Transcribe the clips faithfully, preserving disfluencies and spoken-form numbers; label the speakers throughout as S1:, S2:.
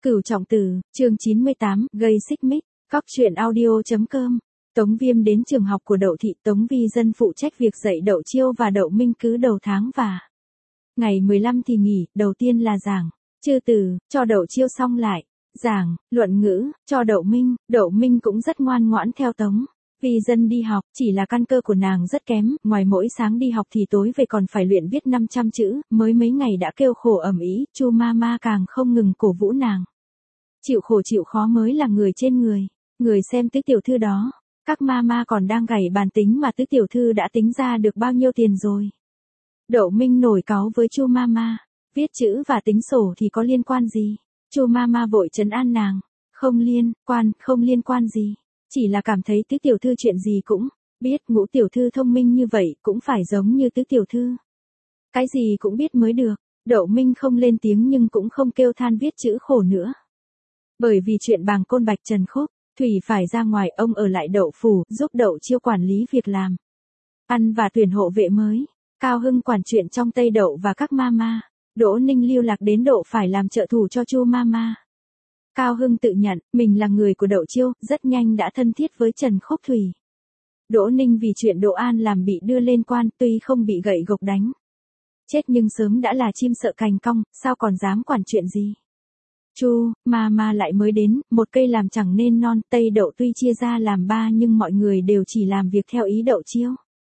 S1: Cửu trọng tử, chương chín mươi tám, gây xích mích, cóc truyện audio.com. Tống Viêm đến trường học của Đậu Thị, Tống Vi Dân phụ trách việc dạy Đậu Chiêu và Đậu Minh cứ đầu tháng và ngày mười lăm thì nghỉ, đầu tiên là giảng, chư từ, cho Đậu Chiêu xong lại, giảng, luận ngữ, cho Đậu Minh, Đậu Minh cũng rất ngoan ngoãn theo Tống Vi Dân đi học, chỉ là căn cơ của nàng rất kém, ngoài mỗi sáng đi học thì tối về còn phải luyện viết năm trăm chữ, mới mấy ngày đã kêu khổ ầm ĩ, Chu Mama càng không ngừng cổ vũ nàng. Chịu khổ chịu khó mới là người trên người, người xem tứ tiểu thư đó, các mama còn đang gảy bàn tính mà tứ tiểu thư đã tính ra được bao nhiêu tiền rồi. Đậu Minh nổi cáu với Chu Mama, viết chữ và tính sổ thì có liên quan gì? Chu Mama vội trấn an nàng, không liên quan, không liên quan gì, chỉ là cảm thấy tứ tiểu thư chuyện gì cũng biết, ngũ tiểu thư thông minh như vậy cũng phải giống như tứ tiểu thư. Cái gì cũng biết mới được. Đậu Minh không lên tiếng nhưng cũng không kêu than viết chữ khổ nữa. Bởi vì chuyện bàng côn Bạch Trần Khúc, Thủy phải ra ngoài, ông ở lại Đậu phủ, giúp Đậu Chiêu quản lý việc làm ăn và tuyển hộ vệ mới. Cao Hưng quản chuyện trong Tây Đậu và các mama. Đỗ Ninh lưu lạc đến Độ phải làm trợ thủ cho Chu Mama. Cao Hưng tự nhận, mình là người của Đậu Chiêu, rất nhanh đã thân thiết với Trần Khúc Thủy. Đỗ Ninh vì chuyện Đỗ An làm bị đưa lên quan, tuy không bị gậy gộc đánh chết nhưng sớm đã là chim sợ cành cong, sao còn dám quản chuyện gì. Chu Mama lại mới đến, một cây làm chẳng nên non, Tây Đậu tuy chia ra làm ba nhưng mọi người đều chỉ làm việc theo ý Đậu Chiêu.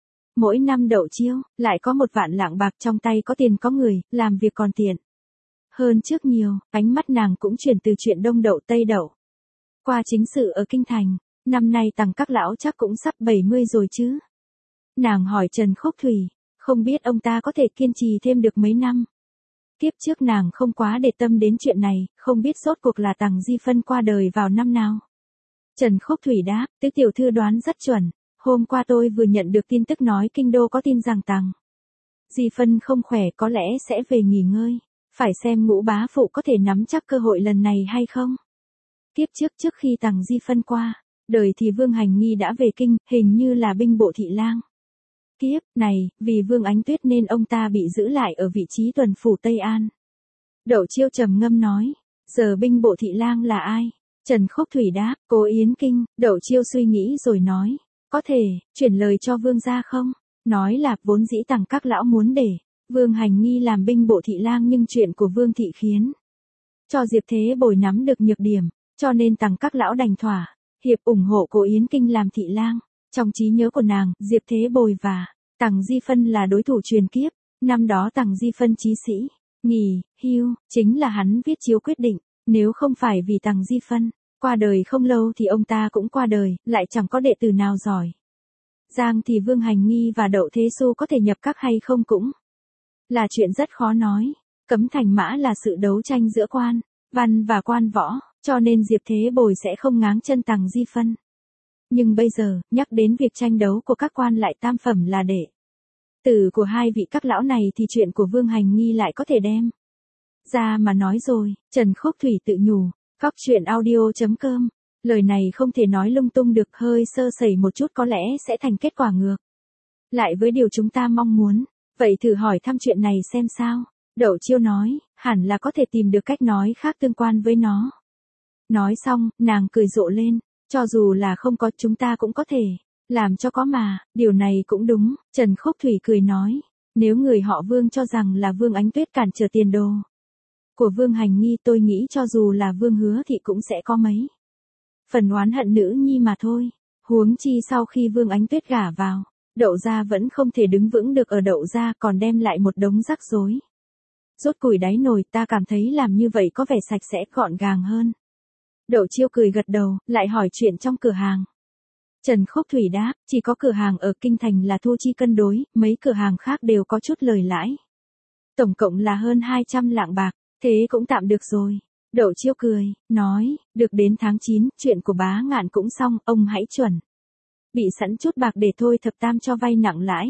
S1: Mỗi năm Đậu Chiêu lại có một vạn lạng bạc trong tay, có tiền có người, làm việc còn tiện hơn trước nhiều. Ánh mắt nàng cũng chuyển từ chuyện Đông Đậu Tây Đậu qua chính sự ở kinh thành. Năm nay Tằng các lão chắc cũng sắp bảy mươi rồi chứ. Nàng hỏi Trần Khúc Thủy, không biết ông ta có thể kiên trì thêm được mấy năm. Kiếp trước nàng không quá để tâm đến chuyện này, không biết rốt cuộc là Tằng Di Phân qua đời vào năm nào. Trần Khúc Thủy đáp, tứ tiểu thư đoán rất chuẩn, hôm qua tôi vừa nhận được tin tức nói kinh đô có tin rằng Tằng Di Phân không khỏe, có lẽ sẽ về nghỉ ngơi, phải xem Ngũ bá phụ có thể nắm chắc cơ hội lần này hay không. Kiếp trước trước khi Tằng Di Phân qua đời thì Vương Hành Nghi đã về kinh, hình như là binh bộ thị lang. Kiếp này, vì Vương Ánh Tuyết nên ông ta bị giữ lại ở vị trí tuần phủ Tây An. Đậu Chiêu trầm ngâm nói, giờ binh bộ thị lang là ai? Trần Khúc Thủy đáp, Cố Yến Kinh. Đậu Chiêu suy nghĩ rồi nói, có thể chuyển lời cho Vương gia không? Nói là vốn dĩ Tằng các lão muốn để Vương Hành Nghi làm binh bộ thị lang, nhưng chuyện của Vương thị khiến cho Diệp Thế Bồi nắm được nhược điểm, cho nên Tằng các lão đành thỏa hiệp ủng hộ Cố Yến Kinh làm thị lang. Trong trí nhớ của nàng, Diệp Thế Bồi và Tằng Di Phân là đối thủ truyền kiếp. Năm đó Tằng Di Phân chí sĩ nghỉ hưu, chính là hắn viết chiếu quyết định, nếu không phải vì Tằng Di Phân qua đời không lâu thì ông ta cũng qua đời, lại chẳng có đệ tử nào giỏi giang thì Vương Hành Nghi và Đậu Thế Xu có thể nhập các hay không cũng là chuyện rất khó nói. Cấm thành mã là sự đấu tranh giữa quan văn và quan võ, cho nên Diệp Thế Bồi sẽ không ngáng chân Tằng Di Phân. Nhưng bây giờ, nhắc đến việc tranh đấu của các quan lại tam phẩm là đệ tử của hai vị các lão này thì chuyện của Vương Hành Nghi lại có thể đem ra mà nói rồi. Trần Khúc Thủy tự nhủ, cóc truyện audio.com. Lời này không thể nói lung tung được, hơi sơ sẩy một chút có lẽ sẽ thành kết quả ngược lại với điều chúng ta mong muốn. Vậy thử hỏi thăm chuyện này xem sao. Đậu Chiêu nói, hẳn là có thể tìm được cách nói khác tương quan với nó. Nói xong, nàng cười rộ lên, cho dù là không có, chúng ta cũng có thể làm cho có mà, điều này cũng đúng. Trần Khúc Thủy cười nói, nếu người họ Vương cho rằng là Vương Ánh Tuyết cản trở tiền đồ của Vương Hành Nghi, tôi nghĩ cho dù là Vương Hứa thì cũng sẽ có mấy phần oán hận nữ nhi mà thôi. Huống chi sau khi Vương Ánh Tuyết gả vào Đậu gia vẫn không thể đứng vững được ở Đậu gia, còn đem lại một đống rắc rối rốt củi đáy nồi. Ta cảm thấy làm như vậy có vẻ sạch sẽ gọn gàng hơn. Đậu Chiêu cười gật đầu, lại hỏi chuyện trong cửa hàng. Trần Khúc Thủy đáp, chỉ có cửa hàng ở kinh thành là thu chi cân đối, mấy cửa hàng khác đều có chút lời lãi. Tổng cộng là hơn hai trăm lạng bạc, thế cũng tạm được rồi. Đậu Chiêu cười, nói, được đến tháng chín, chuyện của Bá Ngạn cũng xong, ông hãy chuẩn bị sẵn chút bạc để thôi thập tam cho vay nặng lãi.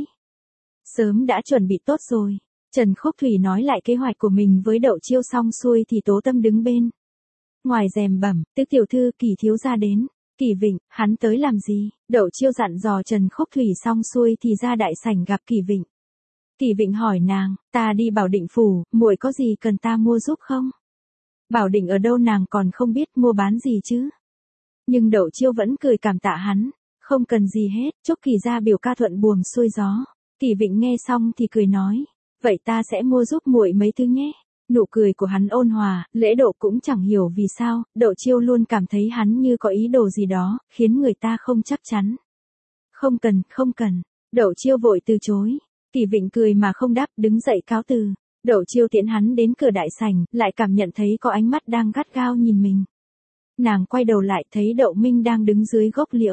S1: Sớm đã chuẩn bị tốt rồi. Trần Khúc Thủy nói lại kế hoạch của mình với Đậu Chiêu xong xuôi thì Tố Tâm đứng bên ngoài rèm bẩm, tứ tiểu thư Kỳ thiếu gia đến. Kỳ Vịnh, hắn tới làm gì? Đậu Chiêu dặn dò Trần Khúc Thủy xong xuôi thì ra đại sảnh gặp Kỳ Vịnh. Kỳ Vịnh hỏi nàng, ta đi Bảo Định phủ, muội có gì cần ta mua giúp không? Bảo định ở đâu nàng còn không biết mua bán gì chứ. Nhưng Đậu Chiêu vẫn cười cảm tạ hắn, không cần gì hết, chúc Kỳ gia biểu ca thuận buồm xuôi gió. Kỳ Vịnh nghe xong thì cười nói, vậy ta sẽ mua giúp muội mấy thứ nhé. Nụ cười của hắn ôn hòa, Lễ Độ cũng chẳng hiểu vì sao, Đậu Chiêu luôn cảm thấy hắn như có ý đồ gì đó, khiến người ta không chắc chắn. Không cần, không cần, Đậu Chiêu vội từ chối. Kỳ Vịnh cười mà không đáp, đứng dậy cáo từ. Đậu Chiêu tiễn hắn đến cửa đại sảnh, lại cảm nhận thấy có ánh mắt đang gắt gao nhìn mình. Nàng quay đầu lại thấy Đậu Minh đang đứng dưới gốc liễu.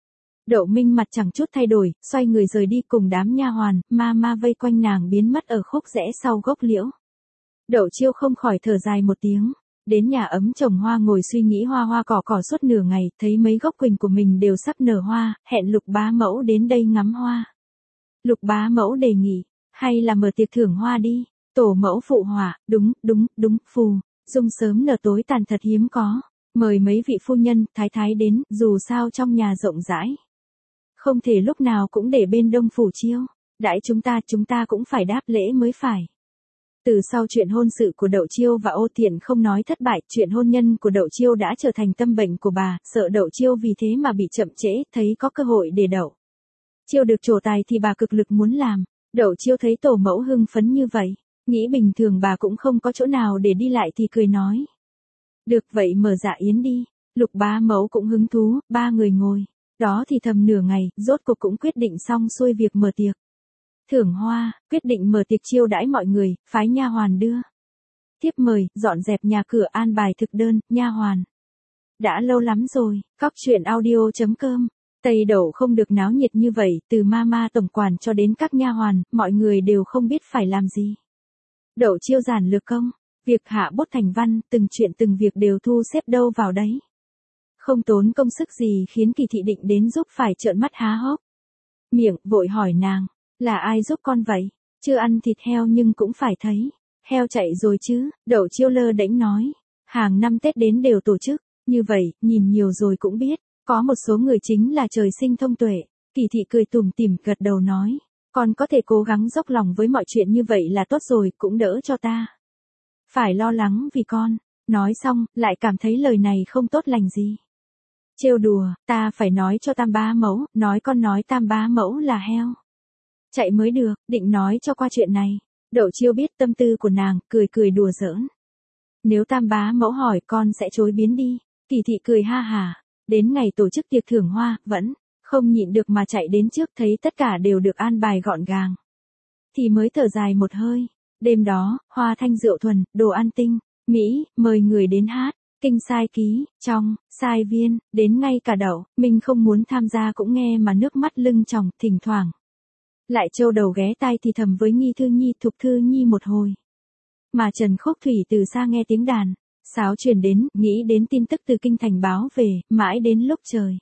S1: Đậu Minh mặt chẳng chút thay đổi, xoay người rời đi cùng đám nha hoàn, ma ma vây quanh nàng biến mất ở khúc rẽ sau gốc liễu. Đậu Chiêu không khỏi thở dài một tiếng, đến nhà ấm trồng hoa ngồi suy nghĩ hoa hoa cỏ cỏ suốt nửa ngày, thấy mấy gốc quỳnh của mình đều sắp nở hoa, hẹn Lục bá mẫu đến đây ngắm hoa. Lục bá mẫu đề nghị, hay là mở tiệc thưởng hoa đi. Tổ mẫu phụ họa, đúng, đúng, đúng, phù, dung sớm nở tối tàn thật hiếm có. Mời mấy vị phu nhân, thái thái đến, dù sao trong nhà rộng rãi. Không thể lúc nào cũng để bên Đông Phủ Chiêu. Đãi chúng ta, chúng ta cũng phải đáp lễ mới phải. Từ sau chuyện hôn sự của Đậu Chiêu và Ô Tiện không nói thất bại, chuyện hôn nhân của Đậu Chiêu đã trở thành tâm bệnh của bà, sợ Đậu Chiêu vì thế mà bị chậm trễ, thấy có cơ hội để Đậu Chiêu được trổ tài thì bà cực lực muốn làm. Đậu Chiêu thấy tổ mẫu hưng phấn như vậy, nghĩ bình thường bà cũng không có chỗ nào để đi lại thì cười nói. Được vậy mở dạ yến đi. Lục bá mẫu cũng hứng thú, ba người ngồi. Đó thì thầm nửa ngày, rốt cuộc cũng quyết định xong xuôi việc mở tiệc. Thưởng hoa, quyết định mở tiệc chiêu đãi mọi người, phái nha hoàn đưa. Tiếp mời, dọn dẹp nhà cửa an bài thực đơn, nha hoàn. Đã lâu lắm rồi, cóc truyện audio chấm com. Tây Đậu không được náo nhiệt như vậy, từ mama tổng quản cho đến các nha hoàn, mọi người đều không biết phải làm gì. Đậu Chiêu giản lược công, việc hạ bút thành văn, từng chuyện từng việc đều thu xếp đâu vào đấy. Không tốn công sức gì khiến Kỳ Thị định đến giúp phải trợn mắt há hốc miệng, vội hỏi nàng, là ai giúp con vậy? Chưa ăn thịt heo nhưng cũng phải thấy. Heo chạy rồi chứ, Đậu Chiêu lơ đễnh nói. Hàng năm Tết đến đều tổ chức, như vậy, nhìn nhiều rồi cũng biết, có một số người chính là trời sinh thông tuệ. Kỳ Thị cười tủm tỉm gật đầu nói, con có thể cố gắng dốc lòng với mọi chuyện như vậy là tốt rồi, cũng đỡ cho ta phải lo lắng vì con. Nói xong, lại cảm thấy lời này không tốt lành gì. Trêu đùa, ta phải nói cho Tam bá mẫu, nói con nói Tam bá mẫu là heo chạy mới được, định nói cho qua chuyện này. Đậu Chiêu biết tâm tư của nàng, cười cười đùa giỡn. Nếu Tam bá mẫu hỏi con sẽ chối biến đi. Kỳ Thị cười ha hả, đến ngày tổ chức tiệc thưởng hoa, vẫn không nhịn được mà chạy đến trước, thấy tất cả đều được an bài gọn gàng thì mới thở dài một hơi. Đêm đó, hoa thanh rượu thuần, đồ ăn tinh mỹ, mời người đến hát, kinh sai ký, trong, sai viên, đến ngay cả Đậu mình không muốn tham gia cũng nghe mà nước mắt lưng tròng, thỉnh thoảng lại trâu đầu ghé tai thì thầm với Nghi Thư Nhi, Thục Thư Nhi một hồi. Mà Trần Khúc Thủy từ xa nghe tiếng đàn sáo truyền đến, nghĩ đến tin tức từ kinh thành báo về, mãi đến lúc trời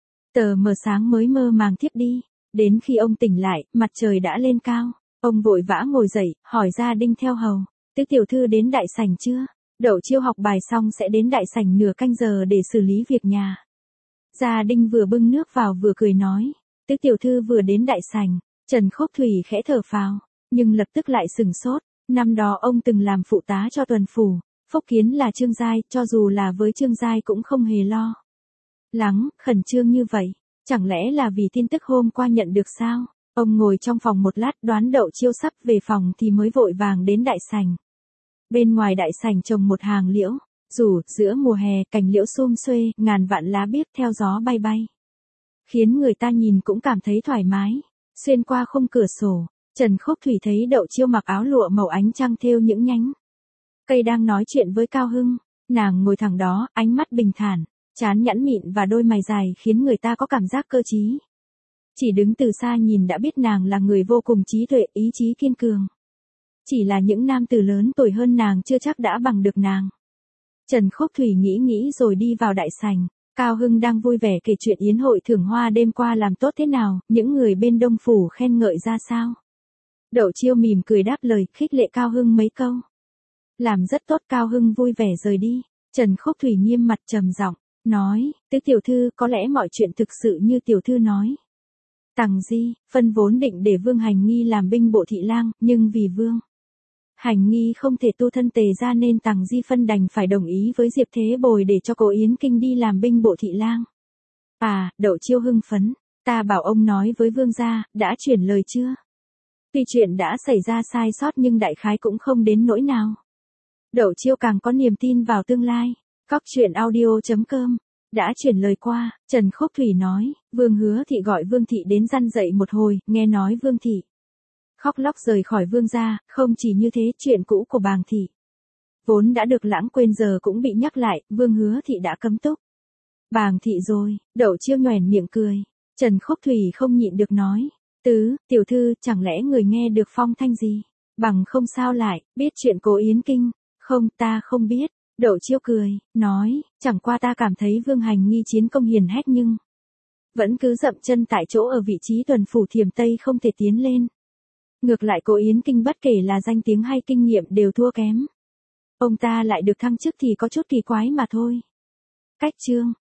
S1: tờ mờ sáng mới mơ màng thiếp đi. Đến khi ông tỉnh lại, mặt trời đã lên cao. Ông vội vã ngồi dậy, hỏi gia đình theo hầu, Tứ tiểu thư đến đại sảnh chưa? Đậu Chiêu học bài xong sẽ đến đại sảnh nửa canh giờ để xử lý việc nhà. Gia đình vừa bưng nước vào vừa cười nói, Tứ tiểu thư vừa đến đại sảnh. Trần Khúc Thủy khẽ thở phào, nhưng lập tức lại sừng sốt. Năm đó ông từng làm phụ tá cho tuần phủ, phúc kiến là Trương Giai, cho dù là với Trương Giai cũng không hề lo lắng, khẩn trương như vậy. Chẳng lẽ là vì tin tức hôm qua nhận được sao? Ông ngồi trong phòng một lát, đoán Đậu Chiêu sắp về phòng thì mới vội vàng đến đại sảnh. Bên ngoài đại sảnh trồng một hàng liễu, rủ, giữa mùa hè, cành liễu sum xuê, ngàn vạn lá biếc theo gió bay bay, khiến người ta nhìn cũng cảm thấy thoải mái. Xuyên qua khung cửa sổ, Trần Khúc Thủy thấy Đậu Chiêu mặc áo lụa màu ánh trăng thêu những nhánh cây đang nói chuyện với Cao Hưng. Nàng ngồi thẳng đó, ánh mắt bình thản, trán nhẵn mịn và đôi mày dài khiến người ta có cảm giác cơ trí. Chỉ đứng từ xa nhìn đã biết nàng là người vô cùng trí tuệ, ý chí kiên cường. Chỉ là những nam tử lớn tuổi hơn nàng chưa chắc đã bằng được nàng. Trần Khúc Thủy nghĩ nghĩ rồi đi vào đại sảnh. Cao Hưng đang vui vẻ kể chuyện yến hội thưởng hoa đêm qua làm tốt thế nào, những người bên Đông Phủ khen ngợi ra sao. Đậu Chiêu mỉm cười đáp lời, khích lệ Cao Hưng mấy câu. Làm rất tốt. Cao Hưng vui vẻ rời đi. Trần Khúc Thủy nghiêm mặt trầm giọng, nói, Tứ tiểu thư, có lẽ mọi chuyện thực sự như tiểu thư nói. Tằng Di, phân vốn định để Vương Hành Nghi làm binh bộ thị lang, nhưng vì Vương Hành nghi không thể tu thân Tề ra nên Tằng Di Phân đành phải đồng ý với Diệp Thế Bồi để cho cô Yến Kinh đi làm binh bộ thị lang. À, Đậu Chiêu hưng phấn, ta bảo ông nói với vương gia, đã chuyển lời chưa? Tuy chuyện đã xảy ra sai sót nhưng đại khái cũng không đến nỗi nào. Đậu Chiêu càng có niềm tin vào tương lai. Cóc truyện audio chấm com đã chuyển lời qua, Trần Khúc Thủy nói, Vương Hứa Thị gọi Vương Thị đến răn dậy một hồi, nghe nói Vương Thị khóc lóc rời khỏi Vương gia, không chỉ như thế chuyện cũ của Bàng Thị vốn đã được lãng quên giờ cũng bị nhắc lại, Vương Hứa Thị đã cấm túc. Bàng Thị rồi, Đậu Chiêu nhoẻn miệng cười, Trần Khúc Thủy không nhịn được nói, tứ, tiểu thư, chẳng lẽ người nghe được phong thanh gì? Bằng không sao lại, biết chuyện cô Yến Kinh, không ta không biết. Đậu Chiêu cười, nói, chẳng qua ta cảm thấy Vương Hành nghi chiến công hiển hách nhưng vẫn cứ dậm chân tại chỗ ở vị trí tuần phủ Thiểm Tây không thể tiến lên. Ngược lại cô Yến Kinh bất kể là danh tiếng hay kinh nghiệm đều thua kém. Ông ta lại được thăng chức thì có chút kỳ quái mà thôi. Cách chương